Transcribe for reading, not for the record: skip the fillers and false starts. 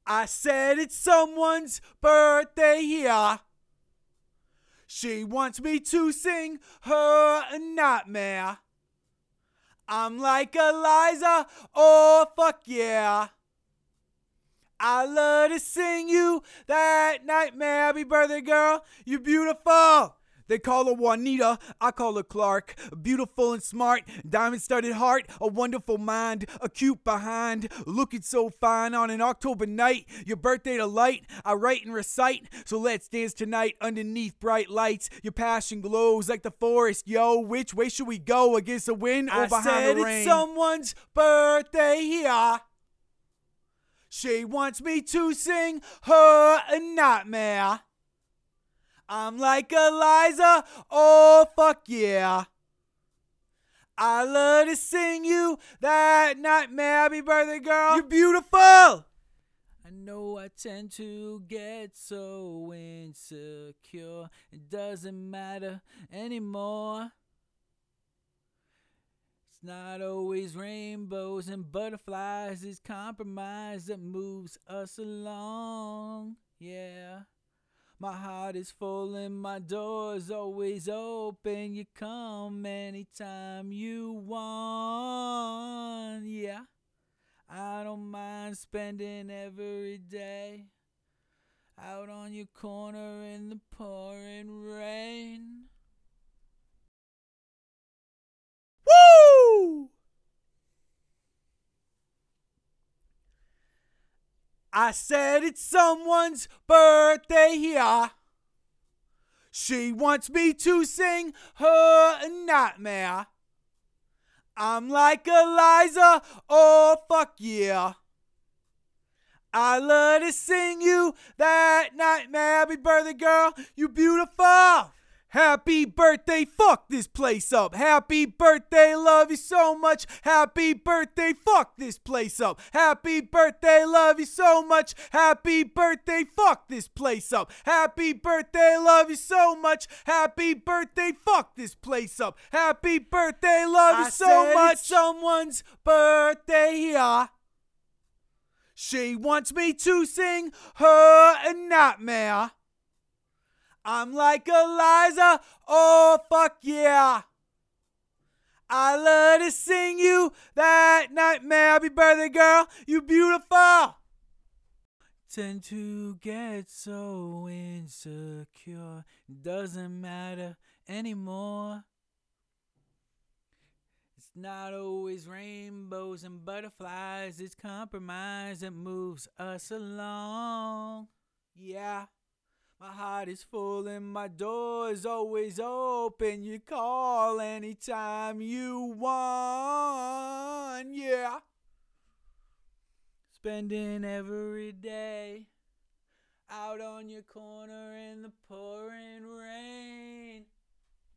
I said it's someone's birthday here. She wants me to sing her a nightmare. I'm like Eliza, oh fuck yeah. I love to sing you that nightmare. Happy birthday, girl, you beautiful. They call her Juanita, I call her Clark. Beautiful and smart, diamond-studded heart, a wonderful mind, a cute behind, looking so fine on an October night. Your birthday delight, I write and recite. So let's dance tonight underneath bright lights. Your passion glows like the forest, yo. Which way should we go, against the wind or behind the rain? I said it's someone's birthday here. She wants me to sing her a nightmare. I'm like Eliza, oh fuck yeah. I love to sing you that nightmare. Happy birthday, girl, you're beautiful. I know I tend to get so insecure. It doesn't matter anymore. It's not always rainbows and butterflies. It's compromise that moves us along. Yeah. My heart is full and my door's always open. You come anytime you want. Yeah, I don't mind spending every day out on your corner in the pouring rain. Woo! I said it's someone's birthday here. She wants me to sing her a nightmare. I'm like Eliza, oh fuck yeah. I love to sing you that nightmare. Happy birthday, girl, you beautiful. Happy birthday, fuck this place up. Happy birthday, love you so much. Happy birthday, fuck this place up. Happy birthday, love you so much. Happy birthday, fuck this place up. Happy birthday, love you so much. Happy birthday, fuck this place up. Happy birthday, love you so much. It's someone's birthday here. She wants me to sing her a nightmare. I'm like Eliza, oh fuck yeah. I love to sing you that nightmare. Happy birthday, girl, you beautiful. Tend to get so insecure. Doesn't matter anymore. It's not always rainbows and butterflies. It's compromise that moves us along. Yeah. My heart is full and my door is always open. You call anytime you want. Yeah. Spending every day out on your corner in the pouring rain.